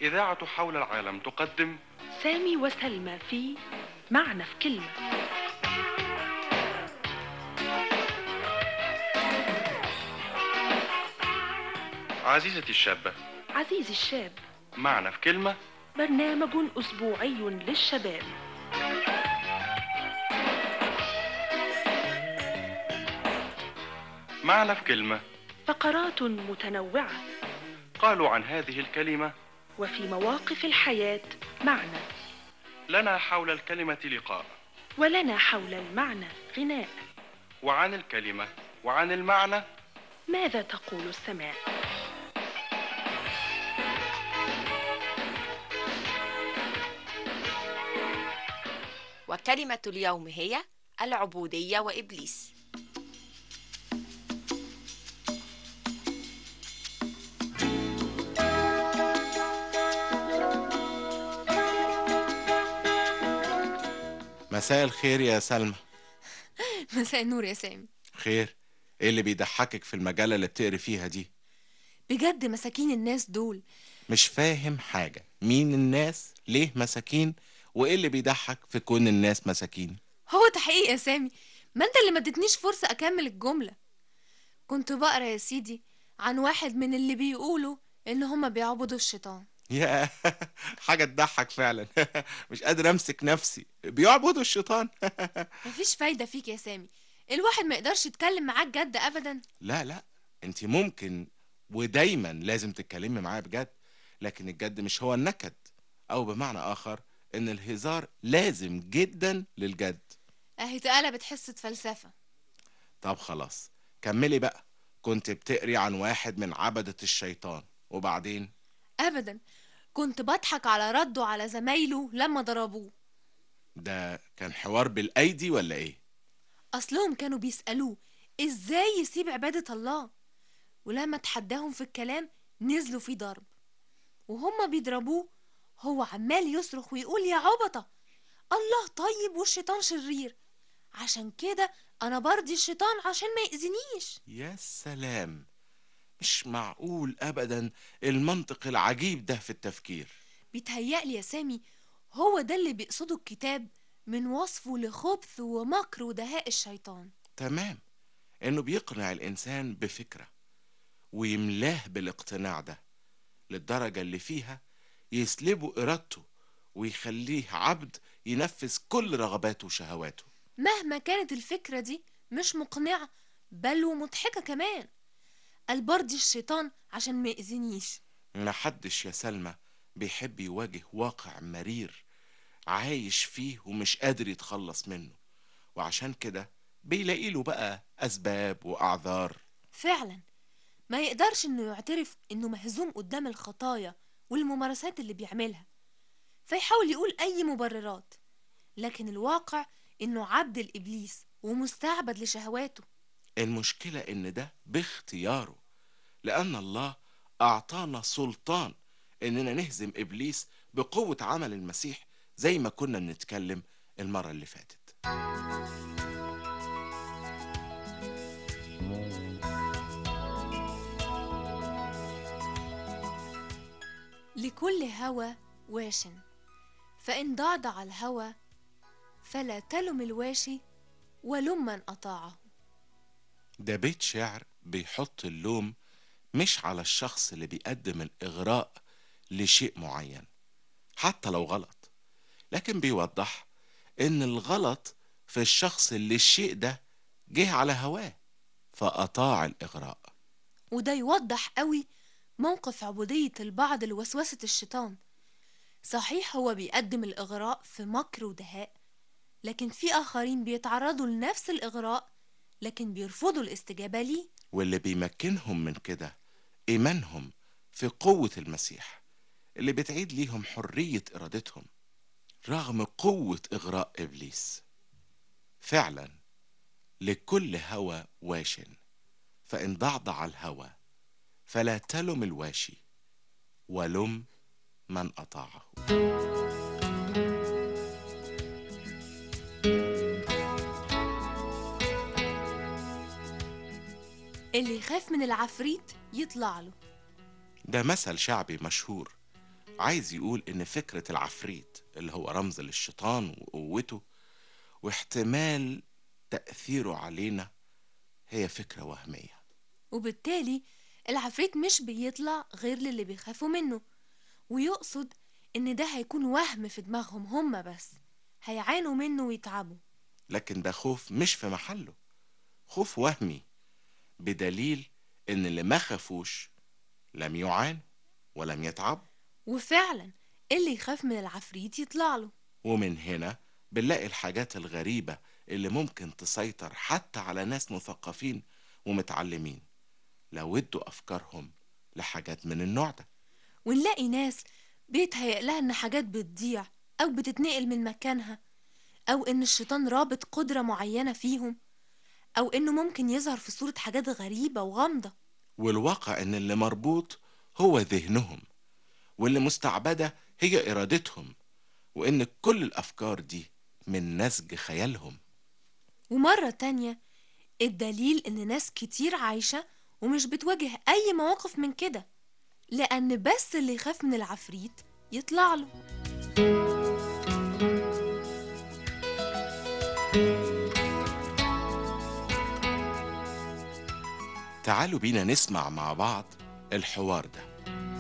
إذاعة حول العالم تقدم سامي وسلمى في معنى في كلمة. عزيزتي الشابة، عزيزي الشاب، معنى في كلمة، برنامج أسبوعي للشباب. معنى في كلمة. فقرات متنوعة، قالوا عن هذه الكلمة: وفي مواقف الحياة معنى، لنا حول الكلمة لقاء، ولنا حول المعنى غناء. وعن الكلمة وعن المعنى ماذا تقول السماء؟ وكلمة اليوم هي العبودية وإبليس. مساء الخير يا سلمى. مساء النور يا سامي. خير، ايه اللي بيضحكك في المجلة اللي بتقري فيها دي؟ بجد مساكين الناس دول. مش فاهم حاجة، مين الناس؟ ليه مساكين؟ وايه اللي بيضحك في كون الناس مساكين؟ هو تحقيق يا سامي، ما انت اللي ما ادتنيش فرصة اكمل الجملة. كنت بقرا يا سيدي عن واحد من اللي بيقولوا ان هما بيعبدوا الشيطان. يا حاجة تضحك فعلا. مش قادر امسك نفسي، بيعبدوا الشيطان. مفيش فايدة فيك يا سامي، الواحد ما يقدرش يتكلم معاك جد ابدا. لا، انت ممكن ودايما لازم تتكلمي معايا بجد، لكن الجد مش هو النكد، او بمعنى اخر ان الهزار لازم جدا للجد. اهي اتقلبت حصة فلسفة. طب خلاص كملي بقى. كنت بتقري عن واحد من عبدة الشيطان، وبعدين؟ ابدا، كنت بضحك على رده على زمايله لما ضربوه. ده كان حوار بالايدي ولا ايه؟ اصلهم كانوا بيسألوه ازاي يسيب عبادة الله، ولما تحداهم في الكلام نزلوا فيه ضرب، وهم بيضربوه هو عمال يصرخ ويقول يا عبطة، الله طيب والشيطان شرير، عشان كده انا برضي الشيطان عشان ما يأذنيش. يا سلام، مش معقول ابدا المنطق العجيب ده في التفكير. بيتهيألي يا سامي هو ده اللي بيقصده الكتاب من وصفه لخبث ومكر ودهاء الشيطان. تمام، انه بيقنع الانسان بفكرة ويملاه بالاقتناع ده للدرجة اللي فيها يسلبه ارادته ويخليه عبد ينفذ كل رغباته وشهواته. مهما كانت الفكرة دي مش مقنعة بل ومضحكة كمان. قال برضي الشيطان عشان ما يأذنيش. محدش يا سلمى بيحب يواجه واقع مرير عايش فيه ومش قادر يتخلص منه، وعشان كده بيلاقي له بقى أسباب وأعذار. فعلا ما يقدرش انه يعترف انه مهزوم قدام الخطايا والممارسات اللي بيعملها، فيحاول يقول اي مبررات، لكن الواقع انه عبد الابليس ومستعبد لشهواته. المشكلة إن ده باختياره، لأن الله أعطانا سلطان إننا نهزم إبليس بقوة عمل المسيح، زي ما كنا بنتكلم المرة اللي فاتت. لكل هوى واشن، فإن ضعضع الهوى فلا تلم الواشي ولم من أطاعه. ده بيت شعر بيحط اللوم مش على الشخص اللي بيقدم الإغراء لشيء معين حتى لو غلط، لكن بيوضح إن الغلط في الشخص اللي الشيء ده جه على هواه فأطاع الإغراء. وده يوضح قوي موقف عبودية البعض لوسوسة الشيطان. صحيح هو بيقدم الإغراء في مكر ودهاء، لكن في آخرين بيتعرضوا لنفس الإغراء لكن بيرفضوا الاستجابة ليه. واللي بيمكنهم من كده إيمانهم في قوة المسيح اللي بتعيد ليهم حرية إرادتهم رغم قوة إغراء إبليس. فعلا لكل هوى واشن، فإن ضعضع الهوى فلا تلم الواشي ولم من أطاعه. اللي يخاف من العفريت يطلع له. ده مثل شعبي مشهور عايز يقول إن فكرة العفريت اللي هو رمز للشيطان وقوته واحتمال تأثيره علينا هي فكرة وهمية. وبالتالي العفريت مش بيطلع غير للي بيخافوا منه، ويقصد إن ده هيكون وهم في دماغهم هما بس، هيعانوا منه ويتعبوا. لكن ده خوف مش في محله، خوف وهمي، بدليل إن اللي ما خافوش لم يعانوا ولم يتعبوا. وفعلا اللي يخاف من العفريت يطلع له. ومن هنا بنلاقي الحاجات الغريبة اللي ممكن تسيطر حتى على ناس مثقفين ومتعلمين لو ادوا أفكارهم لحاجات من النوع ده. ونلاقي ناس بيتهيأ لها إن حاجات بتضيع أو بتتنقل من مكانها، أو إن الشيطان رابط قدرة معينة فيهم، أو إنه ممكن يظهر في صورة حاجات غريبة وغامضة. والواقع إن اللي مربوط هو ذهنهم، واللي مستعبدة هي إرادتهم، وإن كل الأفكار دي من نسج خيالهم. ومرة تانية الدليل إن ناس كتير عايشة ومش بتواجه أي مواقف من كده، لأن بس اللي يخاف من العفريت يطلع له. تعالوا بينا نسمع مع بعض الحوار ده.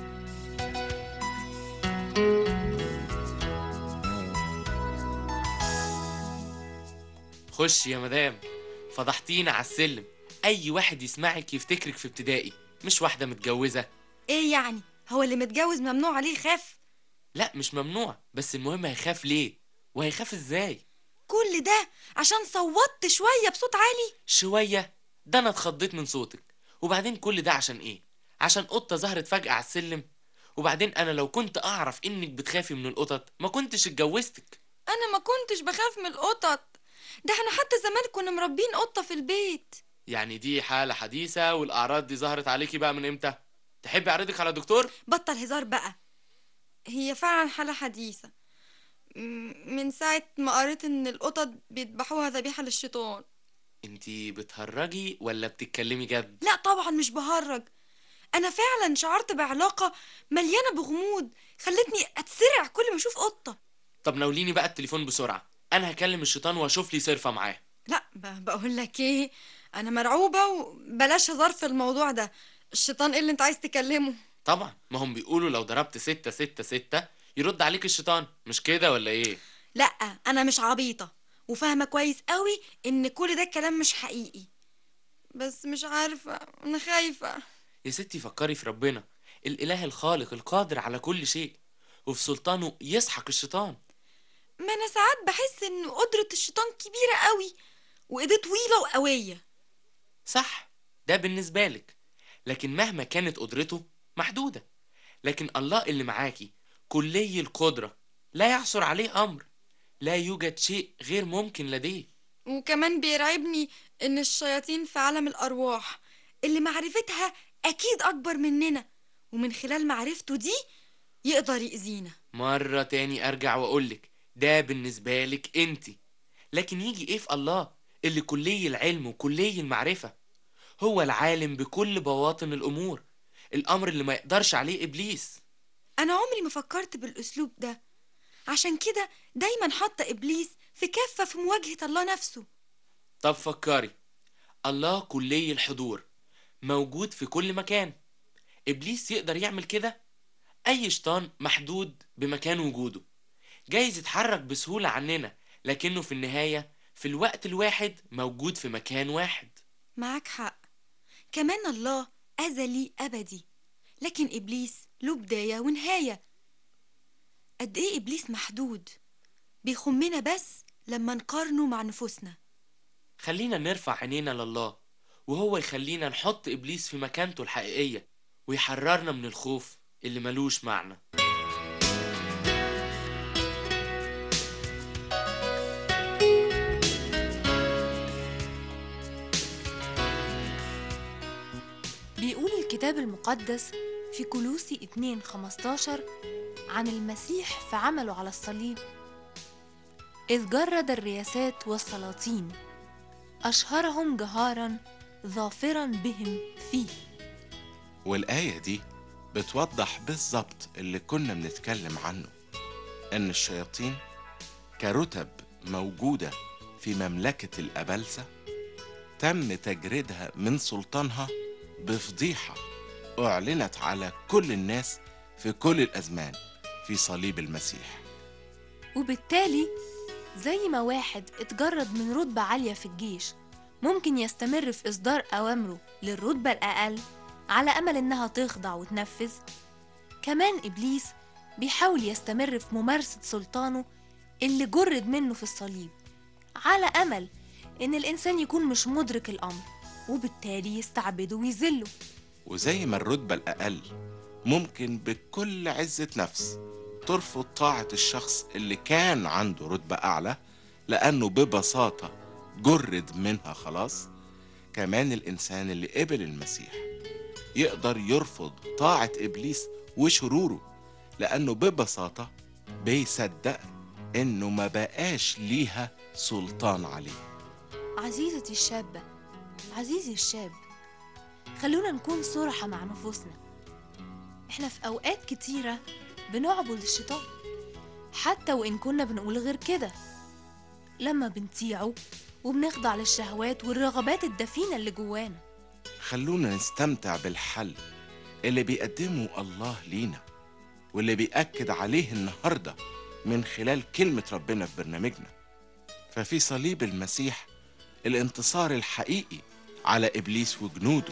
خش يا مدام، فضحتينا على السلم. اي واحد يسمعك يفتكرك في ابتدائي، مش واحده متجوزه. ايه يعني؟ هو اللي متجوز ممنوع عليه يخاف؟ لا مش ممنوع، بس المهم هيخاف ليه وهيخاف ازاي. كل ده عشان صوتت شوية بصوت عالي؟ شويه؟ ده انا اتخضيت من صوتك. وبعدين كل ده عشان ايه؟ عشان قطه ظهرت فجاه على السلم؟ وبعدين انا لو كنت اعرف انك بتخافي من القطط ما كنتش اتجوزتك. انا ما كنتش بخاف من القطط، ده احنا حتى زمان كنا مربين قطة في البيت. يعني دي حاله حديثه والاعراض دي ظهرت عليكي بقى من امتى؟ تحبي اعرضك على دكتور؟ بطل هزار بقى، هي فعلا حالة حديثة، من ساعة ما قريت ان القطط بيذبحوها ذبيحة للشيطان. انتي بتهرجي ولا بتتكلمي جد؟ لا طبعا مش بهرج، انا فعلا شعرت بعلاقة مليانة بغموض خلتني اتسرع كل ما اشوف قطة. طب ناوليني بقى التليفون بسرعه، انا هكلم الشيطان واشوف لي صرفه معاه. لا بقول لك ايه، انا مرعوبة وبلاش هزار في الموضوع ده. الشيطان ايه اللي انت عايز تكلمه؟ طبعا، ما هم بيقولوا لو ضربت 666 يرد عليك الشيطان، مش كده ولا ايه؟ لا انا مش عبيطة وفاهمة كويس قوي ان كل ده كلام مش حقيقي، بس مش عارفة، انا خايفة. يا ستي فكري في ربنا، الاله الخالق القادر على كل شيء، وفي سلطانه يسحق الشيطان. ما انا ساعات بحس ان قدرة الشيطان كبيرة قوي وايديه طويلة وقوية. صح، ده بالنسبة لك، لكن مهما كانت قدرته محدودة. لكن الله اللي معاكي كلي القدرة، لا يعثر عليه أمر، لا يوجد شيء غير ممكن لديه. وكمان بيرعبني ان الشياطين في عالم الارواح اللي معرفتها اكيد اكبر مننا، ومن خلال معرفته دي يقدر يأذينا. مرة تاني أرجع وأقولك ده بالنسبة لك انتي، لكن يجي ايه في الله اللي كلي العلم وكلي المعرفة؟ هو العالم بكل بواطن الأمور، الأمر اللي ما يقدرش عليه إبليس. انا عمري ما فكرت بالاسلوب ده، عشان كده دايما حاطة ابليس في كفة في مواجهة الله نفسه. طب فكري، الله كلي الحضور، موجود في كل مكان. إبليس يقدر يعمل كده؟ أي شيطان محدود بمكان وجوده، جايز يتحرك بسهولة عننا، لكنه في النهاية في الوقت الواحد موجود في مكان واحد. معاك حق، كمان الله أزلي أبدي، لكن إبليس له بداية ونهاية. قد إيه إبليس محدود، بيخمنا بس لما نقارنه مع نفوسنا. خلينا نرفع عينينا لله، وهو يخلينا نحط إبليس في مكانته الحقيقية، ويحررنا من الخوف اللي ملوش معنى. بيقول الكتاب المقدس في كولوسي 2:15 عن المسيح في عمله على الصليب: إذ جرد الرياسات والسلاطين أشهرهم جهارا ظافرا بهم فيه. والآية دي بتوضح بالظبط اللي كنا بنتكلم عنه، إن الشياطين كرتب موجودة في مملكة الأبلسة تم تجريدها من سلطانها بفضيحة أعلنت على كل الناس في كل الأزمان في صليب المسيح. وبالتالي زي ما واحد اتجرد من رتبة عالية في الجيش ممكن يستمر في إصدار أوامره للرتبة الأقل على أمل إنها تخضع وتنفذ، كمان إبليس بيحاول يستمر في ممارسة سلطانه اللي جرد منه في الصليب على أمل إن الإنسان يكون مش مدرك الأمر وبالتالي يستعبده ويذله. وزي ما الرتبة الأقل ممكن بكل عزة نفس ترفض طاعة الشخص اللي كان عنده رتبة أعلى لأنه ببساطة جرد منها خلاص، كمان الإنسان اللي قبل المسيح يقدر يرفض طاعة إبليس وشروره لأنه ببساطة بيصدق إنه ما بقاش ليها سلطان عليه. عزيزتي الشابة، عزيزي الشاب، خلونا نكون صراحة مع نفوسنا. احنا في أوقات كتيرة بنعبد الشيطان حتى وإن كنا بنقول غير كده، لما بنطيعه وبنخضع للشهوات والرغبات الدفينة اللي جوانا. خلونا نستمتع بالحل اللي بيقدمه الله لينا واللي بيأكد عليه النهاردة من خلال كلمة ربنا في برنامجنا. ففي صليب المسيح الانتصار الحقيقي على إبليس وجنوده.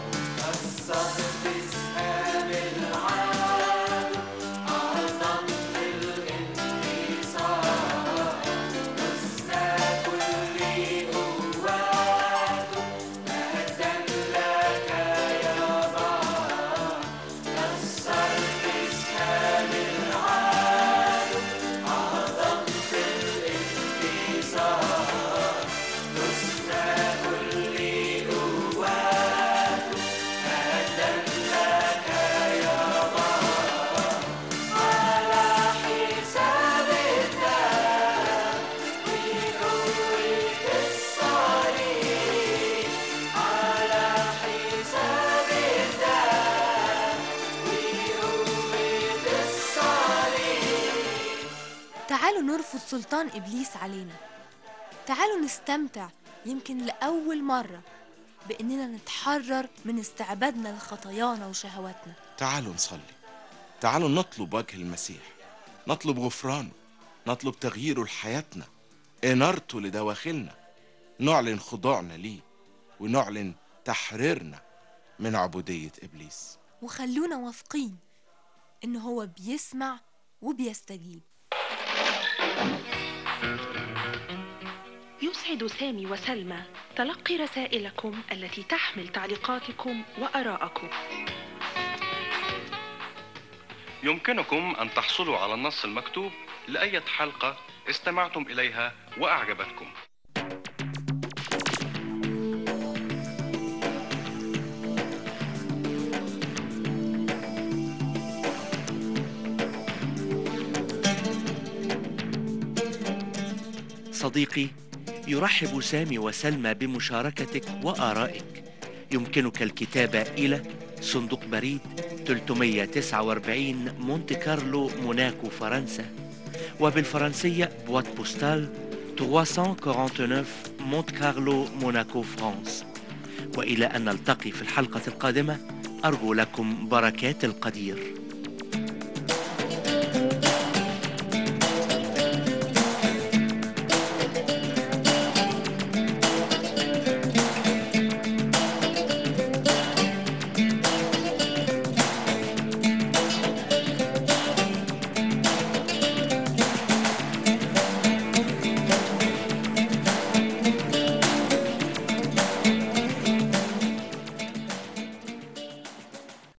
تعالوا نرفض سلطان إبليس علينا، تعالوا نستمتع يمكن لأول مرة بإننا نتحرر من استعبادنا لخطايانا وشهواتنا. تعالوا نصلي، تعالوا نطلب وجه المسيح، نطلب غفرانه، نطلب تغييره لحياتنا، إنارته لدواخلنا، نعلن خضوعنا ليه ونعلن تحريرنا من عبودية إبليس. وخلونا واثقين إنه هو بيسمع وبيستجيب. يسعد سامي وسلمى تلقي رسائلكم التي تحمل تعليقاتكم وآراءكم. يمكنكم أن تحصلوا على النص المكتوب لأي حلقة استمعتم إليها وأعجبتكم. صديقي، يرحب سامي وسلمى بمشاركتك وآرائك. يمكنك الكتابة إلى صندوق بريد 349 مونت كارلو موناكو فرنسا، وبالفرنسية بوات بوستال 349 مونت كارلو موناكو فرانس. وإلى أن نلتقي في الحلقة القادمة، أرجو لكم بركات القدير.